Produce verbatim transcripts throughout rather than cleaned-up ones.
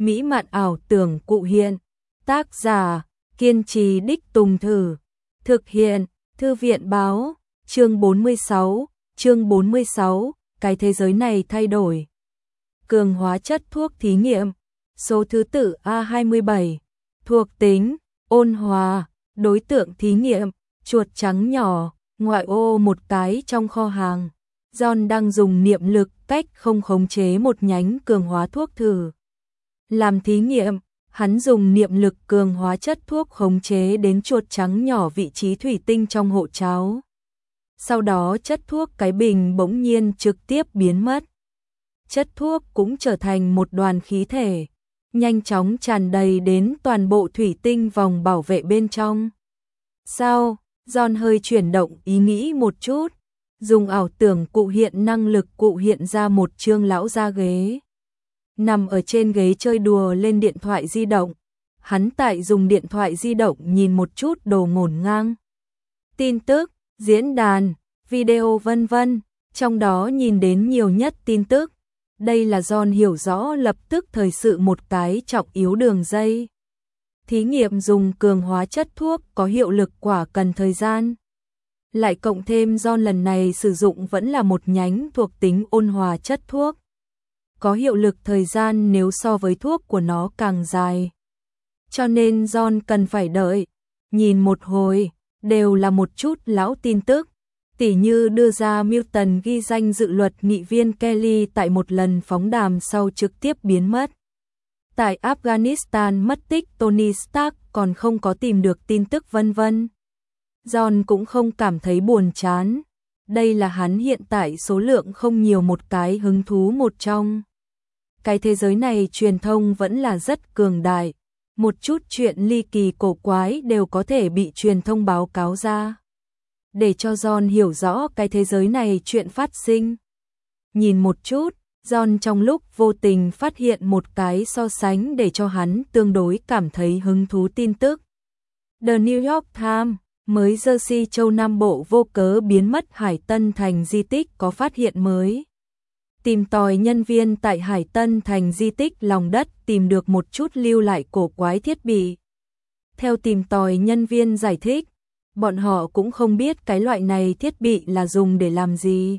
mỹ mạn ảo tưởng cụ hiện. Tác giả, kiên trì đích tùng thử. Thực hiện, Thư viện báo, chương bốn mươi sáu, chương bốn mươi sáu, cái thế giới này thay đổi. Cường hóa chất thuốc thí nghiệm, số thứ tự A hai mươi bảy, thuộc tính, ôn hòa, đối tượng thí nghiệm, chuột trắng nhỏ, ngoại ô một cái trong kho hàng. John đang dùng niệm lực cách không khống chế một nhánh cường hóa thuốc thử. Làm thí nghiệm, hắn dùng niệm lực cường hóa chất thuốc khống chế đến chuột trắng nhỏ vị trí thủy tinh trong hộp cháo. Sau đó chất thuốc cái bình bỗng nhiên trực tiếp biến mất. Chất thuốc cũng trở thành một đoàn khí thể, nhanh chóng tràn đầy đến toàn bộ thủy tinh vòng bảo vệ bên trong. Sao? John hơi chuyển động ý nghĩ một chút, dùng ảo tưởng cụ hiện năng lực cụ hiện ra một trương lão ra ghế. Nằm ở trên ghế chơi đùa lên điện thoại di động, hắn tại dùng điện thoại di động nhìn một chút đồ ngổn ngang. Tin tức, diễn đàn, video vân vân, trong đó nhìn đến nhiều nhất tin tức. Đây là John hiểu rõ lập tức thời sự một cái trọng yếu đường dây. Thí nghiệm dùng cường hóa chất thuốc có hiệu lực quả cần thời gian. Lại cộng thêm John lần này sử dụng vẫn là một nhánh thuộc tính ôn hòa chất thuốc. Có hiệu lực thời gian nếu so với thuốc của nó càng dài. Cho nên John cần phải đợi. Nhìn một hồi, đều là một chút lão tin tức. Tỉ như đưa ra Milton ghi danh dự luật nghị viên Kelly tại một lần phóng đàm sau trực tiếp biến mất. Tại Afghanistan mất tích Tony Stark còn không có tìm được tin tức vân vân. John cũng không cảm thấy buồn chán. Đây là hắn hiện tại số lượng không nhiều một cái hứng thú một trong. Cái thế giới này truyền thông vẫn là rất cường đại. Một chút chuyện ly kỳ cổ quái đều có thể bị truyền thông báo cáo ra. Để cho John hiểu rõ cái thế giới này chuyện phát sinh. Nhìn một chút, John trong lúc vô tình phát hiện một cái so sánh để cho hắn tương đối cảm thấy hứng thú tin tức. The New York Times, mới Jersey châu Nam Bộ vô cớ biến mất Hải Tân thành di tích có phát hiện mới. Tìm tòi nhân viên tại Hải Tân thành di tích lòng đất tìm được một chút lưu lại cổ quái thiết bị. Theo tìm tòi nhân viên giải thích, bọn họ cũng không biết cái loại này thiết bị là dùng để làm gì.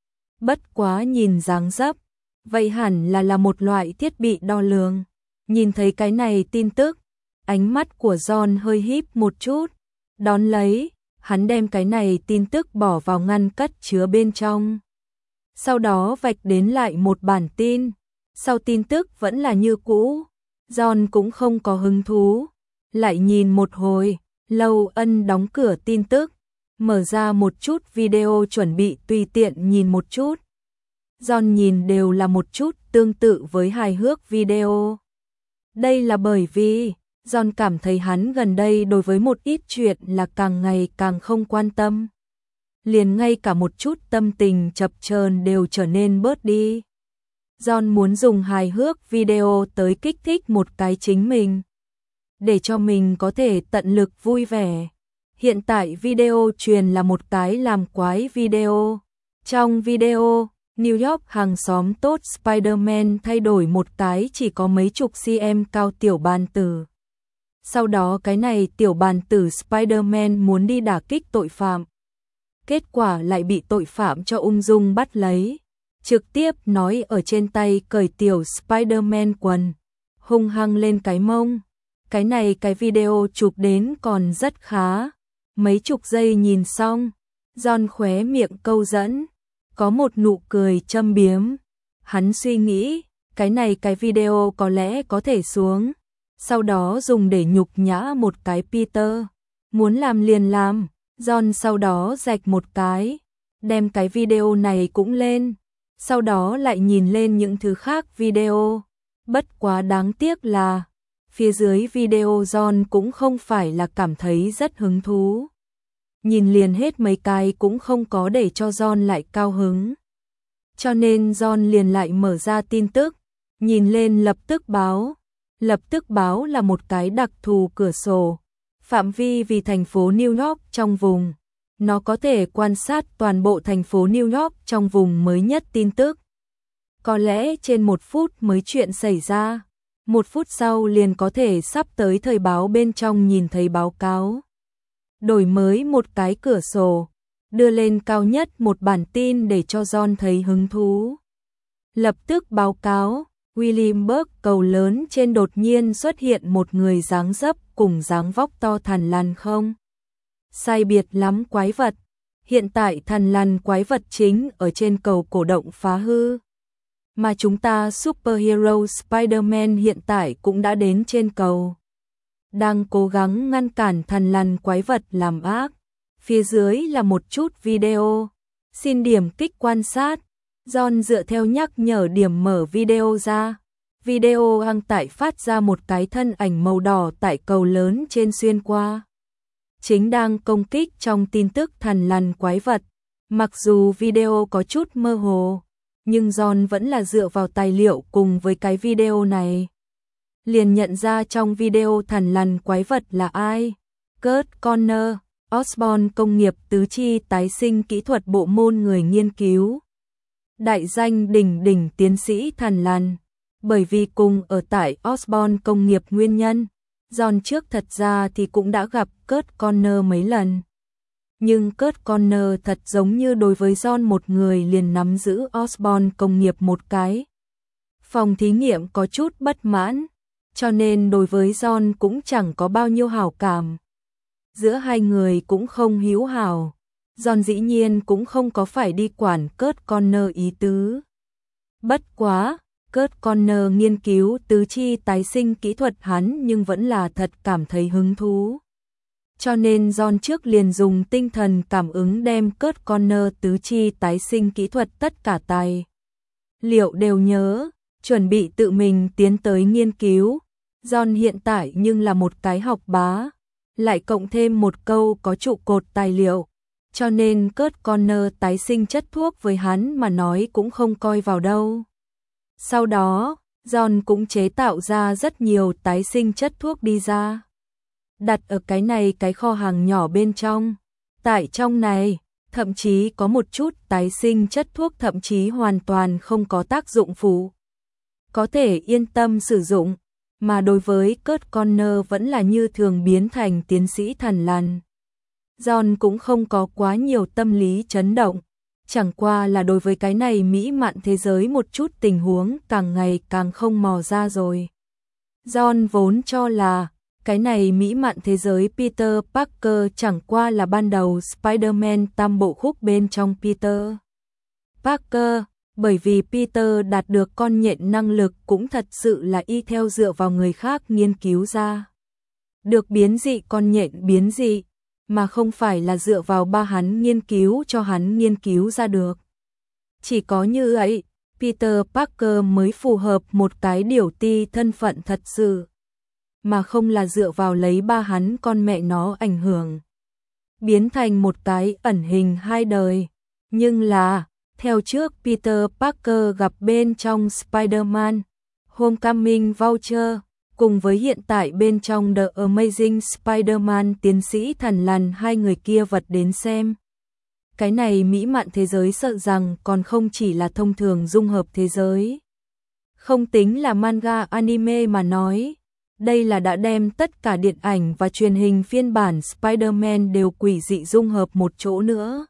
Bất quá nhìn dáng dấp, vậy hẳn là là một loại thiết bị đo lường. Nhìn thấy cái này tin tức, ánh mắt của John hơi híp một chút. Đón lấy, hắn đem cái này tin tức bỏ vào ngăn cất chứa bên trong. Sau đó vạch đến lại một bản tin. Sau tin tức vẫn là như cũ. John cũng không có hứng thú. Lại nhìn một hồi, Lâu Ân đóng cửa tin tức. Mở ra một chút video chuẩn bị tùy tiện nhìn một chút. John nhìn đều là một chút tương tự với hài hước video. Đây là bởi vì John cảm thấy hắn gần đây đối với một ít chuyện là càng ngày càng không quan tâm. Liền ngay cả một chút tâm tình chập chờn đều trở nên bớt đi. John muốn dùng hài hước video tới kích thích một cái chính mình. Để cho mình có thể tận lực vui vẻ. Hiện tại video truyền là một cái làm quái video. Trong video, New York hàng xóm tốt Spider-Man thay đổi một cái chỉ có mấy chục cm cao tiểu bàn tử. Sau đó cái này tiểu bàn tử Spider-Man muốn đi đả kích tội phạm. Kết quả lại bị tội phạm cho ung dung bắt lấy. Trực tiếp nói ở trên tay cởi tiểu Spider-Man quần. Hung hăng lên cái mông. Cái này cái video chụp đến còn rất khá. Mấy chục giây nhìn xong. John khóe miệng câu dẫn. Có một nụ cười châm biếm. Hắn suy nghĩ. Cái này cái video có lẽ có thể xuống. Sau đó dùng để nhục nhã một cái Peter. Muốn làm liền làm. John sau đó rạch một cái. Đem cái video này cũng lên. Sau đó lại nhìn lên những thứ khác video. Bất quá đáng tiếc là phía dưới video John cũng không phải là cảm thấy rất hứng thú. Nhìn liền hết mấy cái cũng không có để cho John lại cao hứng. Cho nên John liền lại mở ra tin tức. Nhìn lên lập tức báo. Lập tức báo là một cái đặc thù cửa sổ. Phạm vi vì thành phố New York trong vùng. Nó có thể quan sát toàn bộ thành phố New York trong vùng mới nhất tin tức. Có lẽ trên một phút mới chuyện xảy ra. Một phút sau liền có thể sắp tới thời báo bên trong nhìn thấy báo cáo. Đổi mới một cái cửa sổ, đưa lên cao nhất một bản tin để cho John thấy hứng thú. Lập tức báo cáo, Williamsburg cầu lớn trên đột nhiên xuất hiện một người dáng dấp cùng dáng vóc to thằn lằn không? Sai biệt lắm quái vật. Hiện tại thằn lằn quái vật chính ở trên cầu cổ động phá hư. Mà chúng ta superhero Spider-Man hiện tại cũng đã đến trên cầu. Đang cố gắng ngăn cản thằn lằn quái vật làm ác. Phía dưới là một chút video. Xin điểm kích quan sát. John dựa theo nhắc nhở điểm mở video ra. Video đăng tải phát ra một cái thân ảnh màu đỏ tại cầu lớn trên xuyên qua. Chính đang công kích trong tin tức thằn lằn quái vật. Mặc dù video có chút mơ hồ, nhưng John vẫn là dựa vào tài liệu cùng với cái video này. Liền nhận ra trong video thằn lằn quái vật là ai. Kurt Connor, Osborn công nghiệp tứ chi tái sinh kỹ thuật bộ môn người nghiên cứu. Đại danh đỉnh đỉnh tiến sĩ thằn lằn. Bởi vì cùng ở tại Osborn công nghiệp nguyên nhân, John trước thật ra thì cũng đã gặp Kurt Connor mấy lần. Nhưng Kurt Connor thật giống như đối với John một người liền nắm giữ Osborn công nghiệp một cái. Phòng thí nghiệm có chút bất mãn, cho nên đối với John cũng chẳng có bao nhiêu hảo cảm. Giữa hai người cũng không hữu hảo, John dĩ nhiên cũng không có phải đi quản Kurt Connor ý tứ. Bất quá, Kurt Connor nghiên cứu tứ chi tái sinh kỹ thuật hắn nhưng vẫn là thật cảm thấy hứng thú. Cho nên John trước liền dùng tinh thần cảm ứng đem Kurt Connor tứ chi tái sinh kỹ thuật tất cả tài liệu đều nhớ, chuẩn bị tự mình tiến tới nghiên cứu. John hiện tại nhưng là một cái học bá, lại cộng thêm một câu có trụ cột tài liệu, cho nên Kurt Connor tái sinh chất thuốc với hắn mà nói cũng không coi vào đâu. Sau đó, John cũng chế tạo ra rất nhiều tái sinh chất thuốc đi ra. Đặt ở cái này cái kho hàng nhỏ bên trong. Tại trong này, thậm chí có một chút tái sinh chất thuốc thậm chí hoàn toàn không có tác dụng phụ. Có thể yên tâm sử dụng, mà đối với Kurt Connor vẫn là như thường biến thành tiến sĩ thằn lằn. John cũng không có quá nhiều tâm lý chấn động. Chẳng qua là đối với cái này mỹ mạn thế giới một chút tình huống càng ngày càng không mò ra rồi. John vốn cho là cái này mỹ mạn thế giới Peter Parker chẳng qua là ban đầu Spider-Man tam bộ khúc bên trong Peter Parker, bởi vì Peter đạt được con nhện năng lực cũng thật sự là y theo dựa vào người khác nghiên cứu ra. Được biến dị con nhện biến dị, mà không phải là dựa vào ba hắn nghiên cứu cho hắn nghiên cứu ra được. Chỉ có như vậy, Peter Parker mới phù hợp một cái điều ti thân phận thật sự, mà không là dựa vào lấy ba hắn con mẹ nó ảnh hưởng. Biến thành một cái ẩn hình hai đời. Nhưng là, theo trước Peter Parker gặp bên trong Spider-Man, Homecoming Voucher, cùng với hiện tại bên trong The Amazing Spider-Man tiến sĩ thằn lằn hai người kia vật đến xem. Cái này mỹ mạn thế giới sợ rằng còn không chỉ là thông thường dung hợp thế giới. Không tính là manga anime mà nói, đây là đã đem tất cả điện ảnh và truyền hình phiên bản Spider-Man đều quỷ dị dung hợp một chỗ nữa.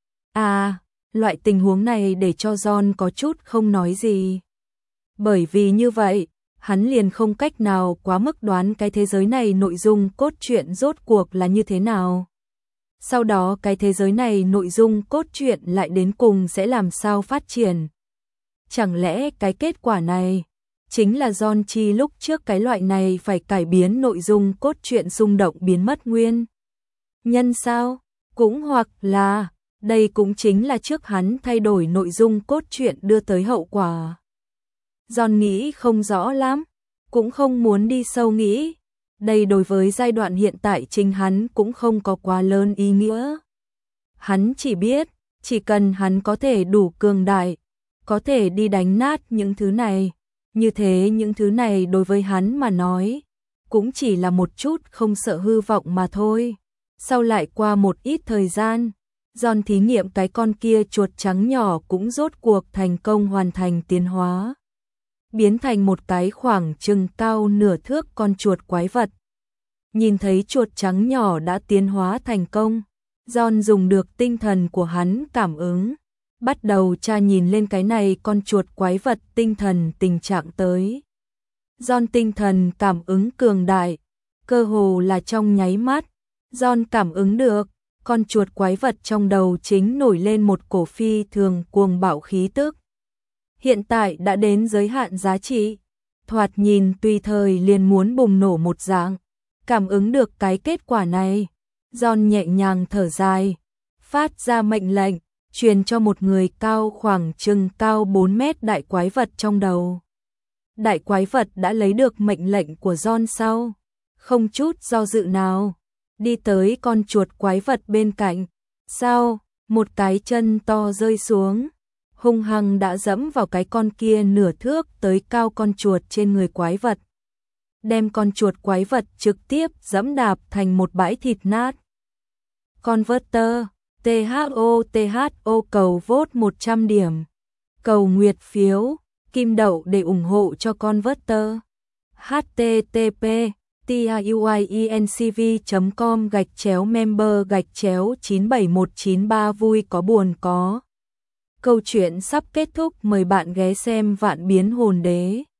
À, loại tình huống này để cho John có chút không nói gì. Bởi vì như vậy, hắn liền không cách nào quá mức đoán cái thế giới này nội dung cốt truyện rốt cuộc là như thế nào. Sau đó cái thế giới này nội dung cốt truyện lại đến cùng sẽ làm sao phát triển. Chẳng lẽ cái kết quả này chính là John Chi lúc trước cái loại này phải cải biến nội dung cốt truyện xung động biến mất nguyên nhân sao? Cũng hoặc là đây cũng chính là trước hắn thay đổi nội dung cốt truyện đưa tới hậu quả. John nghĩ không rõ lắm, cũng không muốn đi sâu nghĩ. Đây đối với giai đoạn hiện tại chính hắn cũng không có quá lớn ý nghĩa. Hắn chỉ biết, chỉ cần hắn có thể đủ cường đại, có thể đi đánh nát những thứ này. Như thế những thứ này đối với hắn mà nói, cũng chỉ là một chút không sợ hư vọng mà thôi. Sau lại qua một ít thời gian, John thí nghiệm cái con kia chuột trắng nhỏ cũng rốt cuộc thành công hoàn thành tiến hóa. biến thành một cái khoảng chừng cao nửa thước con chuột quái vật. Nhìn thấy chuột trắng nhỏ đã tiến hóa thành công, John dùng được tinh thần của hắn cảm ứng, bắt đầu tra nhìn lên cái này con chuột quái vật tinh thần tình trạng tới. John tinh thần cảm ứng cường đại, cơ hồ là trong nháy mắt, John cảm ứng được, con chuột quái vật trong đầu chính nổi lên một cổ phi thường cuồng bạo khí tức. Hiện tại đã đến giới hạn giá trị, thoạt nhìn tùy thời liền muốn bùng nổ một dạng. Cảm ứng được cái kết quả này, John nhẹ nhàng thở dài, phát ra mệnh lệnh, truyền cho một người cao khoảng chừng cao bốn mét đại quái vật trong đầu. Đại quái vật đã lấy được mệnh lệnh của John sau, không chút do dự nào, đi tới con chuột quái vật bên cạnh. Sau, một cái chân to rơi xuống, hung hăng đã dẫm vào cái con kia nửa thước tới cao con chuột trên người quái vật. Đem con chuột quái vật trực tiếp dẫm đạp thành một bãi thịt nát. Converter, tê hát o tê hát o cầu vote một trăm điểm. Cầu nguyệt phiếu, kim đậu để ủng hộ cho Converter. http tiuiencv chấm com gạch chéo member gạch chéo chín bảy một chín ba vui có buồn có. Câu chuyện sắp kết thúc, mời bạn ghé xem Vạn Biến Hồn Đế.